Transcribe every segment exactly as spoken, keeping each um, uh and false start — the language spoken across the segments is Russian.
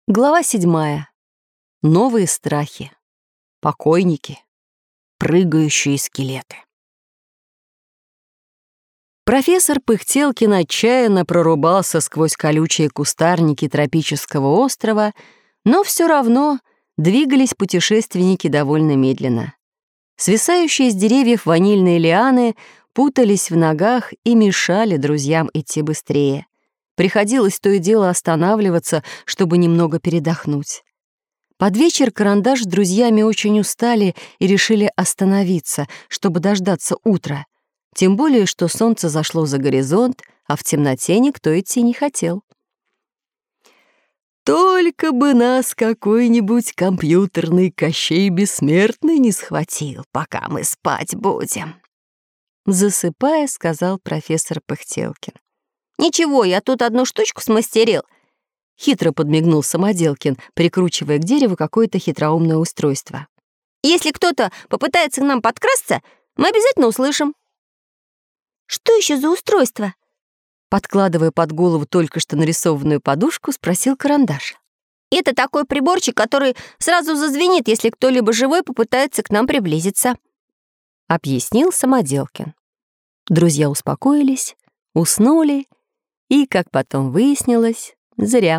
Глава седьмая. Новые страхи. Покойники. Прыгающие скелеты. Профессор Пыхтелкин отчаянно прорубался сквозь колючие кустарники тропического острова, но все равно двигались путешественники довольно медленно. Свисающие с деревьев ванильные лианы путались в ногах и мешали друзьям идти быстрее. Приходилось то и дело останавливаться, чтобы немного передохнуть. Под вечер Карандаш с друзьями очень устали и решили остановиться, чтобы дождаться утра. Тем более, что солнце зашло за горизонт, а в темноте никто идти не хотел. «Только бы нас какой-нибудь компьютерный Кощей Бессмертный не схватил, пока мы спать будем», — засыпая, сказал профессор Пыхтелкин. «Ничего, я тут одну штучку смастерил», — хитро подмигнул Самоделкин, прикручивая к дереву какое-то хитроумное устройство. «Если кто-то попытается к нам подкрасться, мы обязательно услышим». «Что еще за устройство?» Подкладывая под голову только что нарисованную подушку, спросил Карандаш. «Это такой приборчик, который сразу зазвенит, если кто-либо живой попытается к нам приблизиться», — объяснил Самоделкин. Друзья успокоились, уснули, и, как потом выяснилось, зря.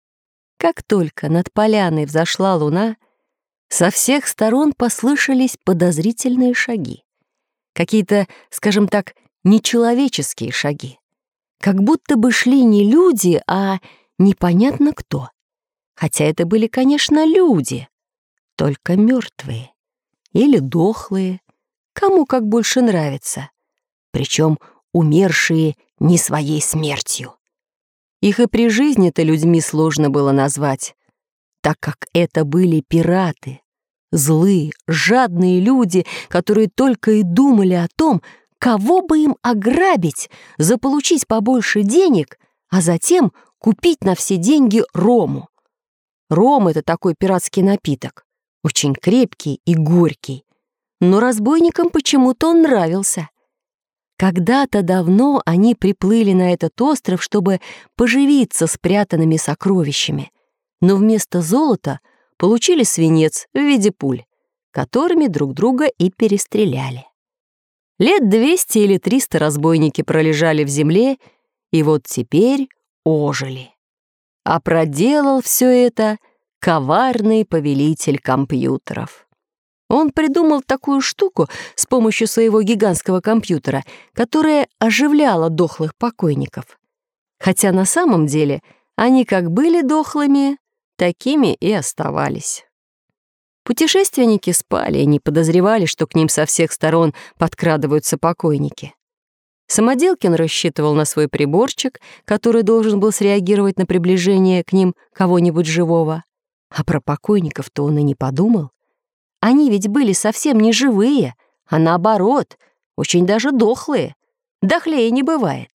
Как только над поляной взошла луна, со всех сторон послышались подозрительные шаги. Какие-то, скажем так, нечеловеческие шаги. Как будто бы шли не люди, а непонятно кто. Хотя это были, конечно, люди, только мертвые или дохлые, кому как больше нравится. Причем умершие не своей смертью. Их и при жизни-то людьми сложно было назвать, так как это были пираты, злые, жадные люди, которые только и думали о том, кого бы им ограбить, заполучить побольше денег, а затем купить на все деньги рому. Ром — это такой пиратский напиток, очень крепкий и горький, но разбойникам почему-то он нравился. Когда-то давно они приплыли на этот остров, чтобы поживиться спрятанными сокровищами, но вместо золота получили свинец в виде пуль, которыми друг друга и перестреляли. Лет двести или триста разбойники пролежали в земле, и вот теперь ожили. А проделал все это коварный повелитель компьютеров. Он придумал такую штуку с помощью своего гигантского компьютера, которая оживляла дохлых покойников. Хотя на самом деле они как были дохлыми, такими и оставались. Путешественники спали и не подозревали, что к ним со всех сторон подкрадываются покойники. Самоделкин рассчитывал на свой приборчик, который должен был среагировать на приближение к ним кого-нибудь живого. А про покойников-то он и не подумал. Они ведь были совсем не живые, а наоборот, очень даже дохлые. Дохлее не бывает.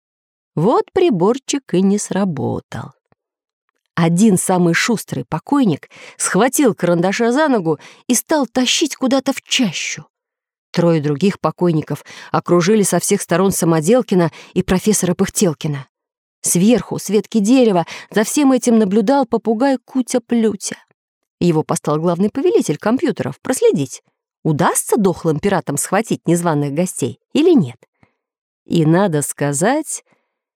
Вот приборчик и не сработал. Один самый шустрый покойник схватил Карандаша за ногу и стал тащить куда-то в чащу. Трое других покойников окружили со всех сторон Самоделкина и профессора Пыхтелкина. Сверху, с ветки дерева, за всем этим наблюдал попугай Кутя-Плютя. Его послал главный повелитель компьютеров проследить, удастся дохлым пиратам схватить незваных гостей или нет. И, надо сказать,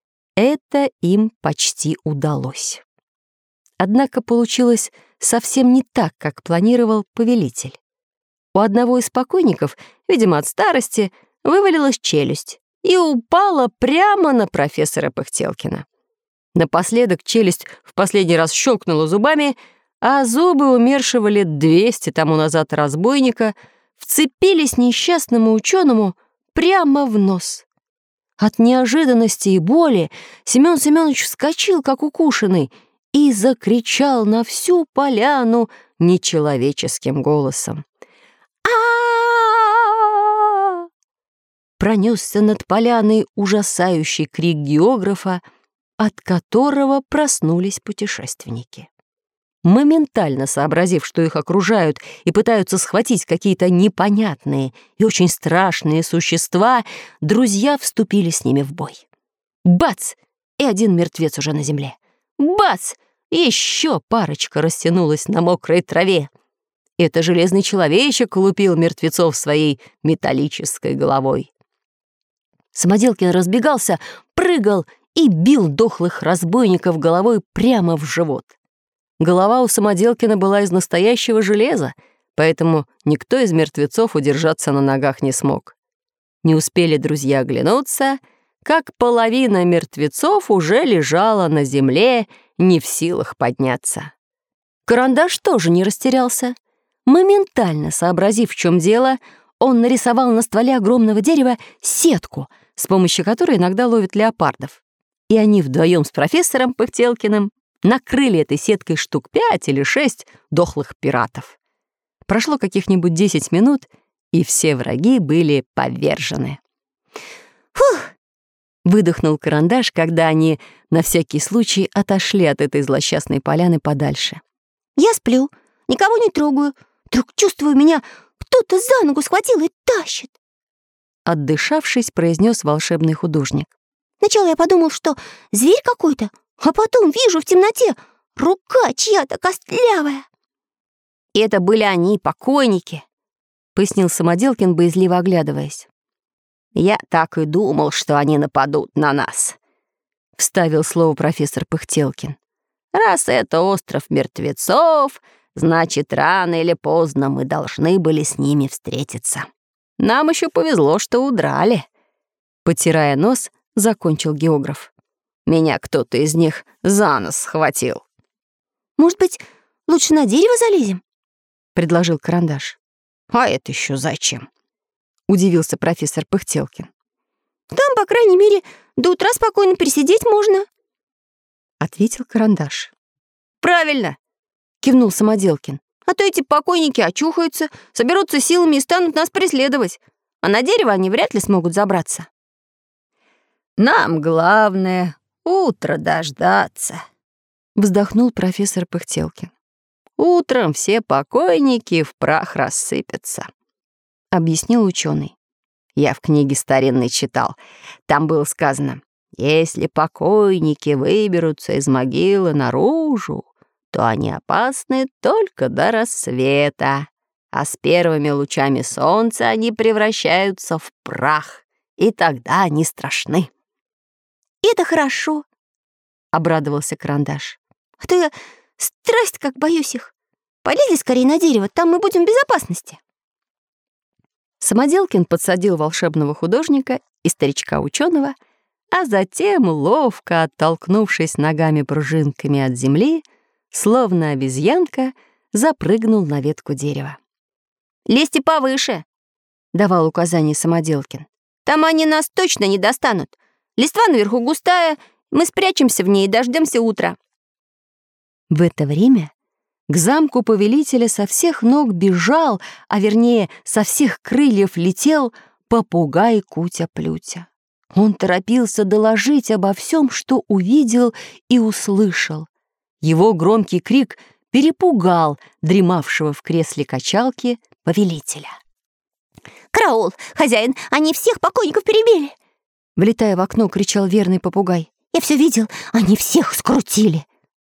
это им почти удалось. Однако получилось совсем не так, как планировал повелитель. У одного из покойников, видимо, от старости, вывалилась челюсть и упала прямо на профессора Пыхтелкина. Напоследок челюсть в последний раз щелкнула зубами, а зубы умершего лет двести тому назад разбойника вцепились несчастному ученому прямо в нос. От неожиданности и боли Семен Семенович вскочил, как укушенный, и закричал на всю поляну нечеловеческим голосом. а Пронесся над поляной ужасающий крик географа, от которого проснулись путешественники. Моментально сообразив, что их окружают и пытаются схватить какие-то непонятные и очень страшные существа, друзья вступили с ними в бой. Бац! И один мертвец уже на земле. Бац! Еще парочка растянулась на мокрой траве. Это железный человечек лупил мертвецов своей металлической головой. Самоделкин разбегался, прыгал и бил дохлых разбойников головой прямо в живот. Голова у Самоделкина была из настоящего железа, поэтому никто из мертвецов удержаться на ногах не смог. Не успели друзья оглянуться, как половина мертвецов уже лежала на земле, не в силах подняться. Карандаш тоже не растерялся. Моментально сообразив, в чем дело, он нарисовал на стволе огромного дерева сетку, с помощью которой иногда ловят леопардов. И они вдвоем с профессором Пыхтелкиным накрыли этой сеткой штук пять или шесть дохлых пиратов. Прошло каких-нибудь десять минут, и все враги были повержены. Фух! Выдохнул Карандаш, когда они на всякий случай отошли от этой злосчастной поляны подальше. Я сплю, никого не трогаю. Вдруг чувствую, меня кто-то за ногу схватил и тащит. Отдышавшись, произнес волшебный художник. Сначала я подумал, что зверь какой-то, а потом вижу в темноте рука чья-то костлявая. И это были они, покойники, пояснил Самоделкин, боязливо оглядываясь. «Я так и думал, что они нападут на нас», — вставил слово профессор Пыхтелкин. «Раз это остров мертвецов, значит, рано или поздно мы должны были с ними встретиться. Нам еще повезло, что удрали». Потирая нос, закончил географ. «Меня кто-то из них за нос схватил». «Может быть, лучше на дерево залезем?» — предложил Карандаш. «А это еще зачем?» — удивился профессор Пыхтелкин. «Там, по крайней мере, до утра спокойно пересидеть можно», — ответил Карандаш. «Правильно!» — кивнул Самоделкин. «А то эти покойники очухаются, соберутся силами и станут нас преследовать, а на дерево они вряд ли смогут забраться». «Нам главное — утро дождаться», — вздохнул профессор Пыхтелкин. «Утром все покойники в прах рассыпятся», — объяснил ученый. Я в книге старинной читал. Там было сказано: «Если покойники выберутся из могилы наружу, то они опасны только до рассвета, а с первыми лучами солнца они превращаются в прах, и тогда они страшны». «Это хорошо», — обрадовался Карандаш. «А то я страсть как боюсь их. Полезли скорее на дерево, там мы будем в безопасности». Самоделкин подсадил волшебного художника и старичка-ученого, а затем, ловко оттолкнувшись ногами-пружинками от земли, словно обезьянка, запрыгнул на ветку дерева. «Лезьте повыше», — давал указание Самоделкин. «Там они нас точно не достанут. Листва наверху густая, мы спрячемся в ней и дождемся утра». В это время к замку повелителя со всех ног бежал, а вернее, со всех крыльев летел попугай Кутя-Плютя. Он торопился доложить обо всем, что увидел и услышал. Его громкий крик перепугал дремавшего в кресле качалки повелителя. «Караул! Хозяин! Они всех покойников перебили!» Влетая в окно, кричал верный попугай. «Я все видел! Они всех скрутили!»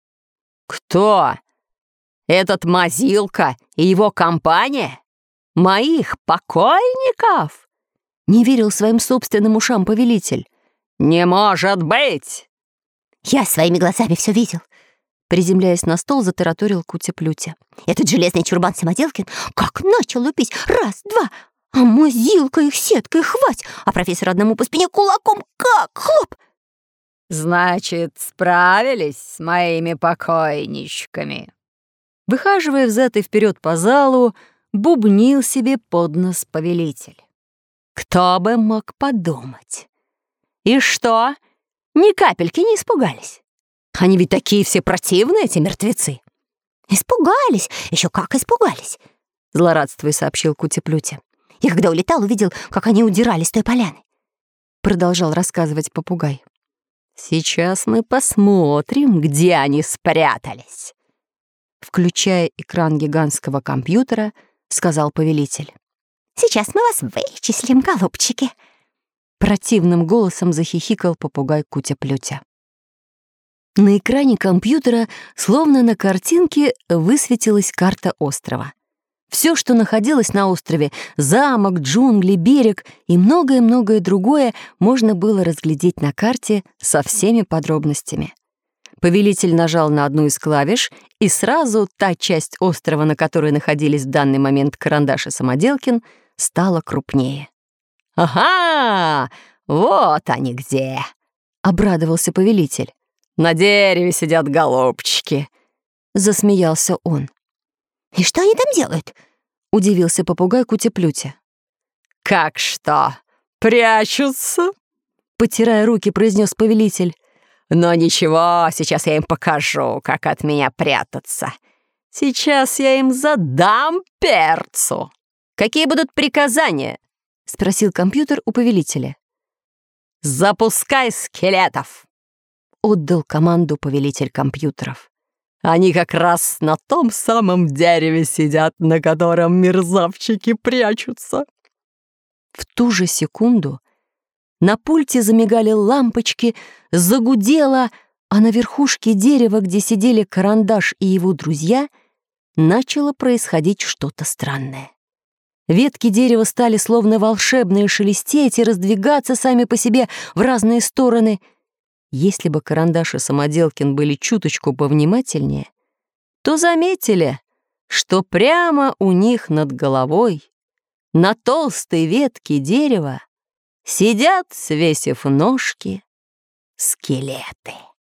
«Кто? Этот Мазилка и его компания? Моих покойников?» Не верил своим собственным ушам повелитель. «Не может быть!» «Я своими глазами все видел!» Приземляясь на стол, затараторил Кутя-Плютя. «Этот железный чурбан Самоделкин как начал лупить! Раз, два! А Мазилка их сеткой хвать! А профессор одному по спине кулаком как! Хлоп!» «Значит, справились с моими покойничками?» Выхаживая взад и вперед по залу, бубнил себе под нос повелитель. Кто бы мог подумать? И что, ни капельки не испугались? Они ведь такие все противные, эти мертвецы. «Испугались! Еще как испугались!» — злорадствуя сообщил Кутя-Плютя. «Я когда улетал, увидел, как они удирали с той поляны», — продолжал рассказывать попугай. «Сейчас мы посмотрим, где они спрятались», — включая экран гигантского компьютера, сказал повелитель. «Сейчас мы вас вычислим, голубчики», — противным голосом захихикал попугай Кутя-Плютя. На экране компьютера, словно на картинке, высветилась карта острова. Все, что находилось на острове — замок, джунгли, берег и многое-многое другое — можно было разглядеть на карте со всеми подробностями. Повелитель нажал на одну из клавиш, и сразу та часть острова, на которой находились в данный момент Карандаш и Самоделкин, стала крупнее. «Ага! Вот они где!» — обрадовался повелитель. «На дереве сидят голубчики!» — засмеялся он. «И что они там делают?» — удивился попугай Кути-Плюти. «Как что? Прячутся?» — потирая руки, произнес повелитель. «Но ничего, сейчас я им покажу, как от меня прятаться. Сейчас я им задам перцу». «Какие будут приказания?» — спросил компьютер у повелителя. «Запускай скелетов!» — отдал команду повелитель компьютеров. «Они как раз на том самом дереве сидят, на котором мерзавчики прячутся». В ту же секунду на пульте замигали лампочки, загудело, а на верхушке дерева, где сидели Карандаш и его друзья, начало происходить что-то странное. Ветки дерева стали словно волшебные шелестеть и раздвигаться сами по себе в разные стороны. Если бы Карандаш и Самоделкин были чуточку повнимательнее, то заметили, что прямо у них над головой, на толстой ветке дерева, сидят, свесив ножки, скелеты.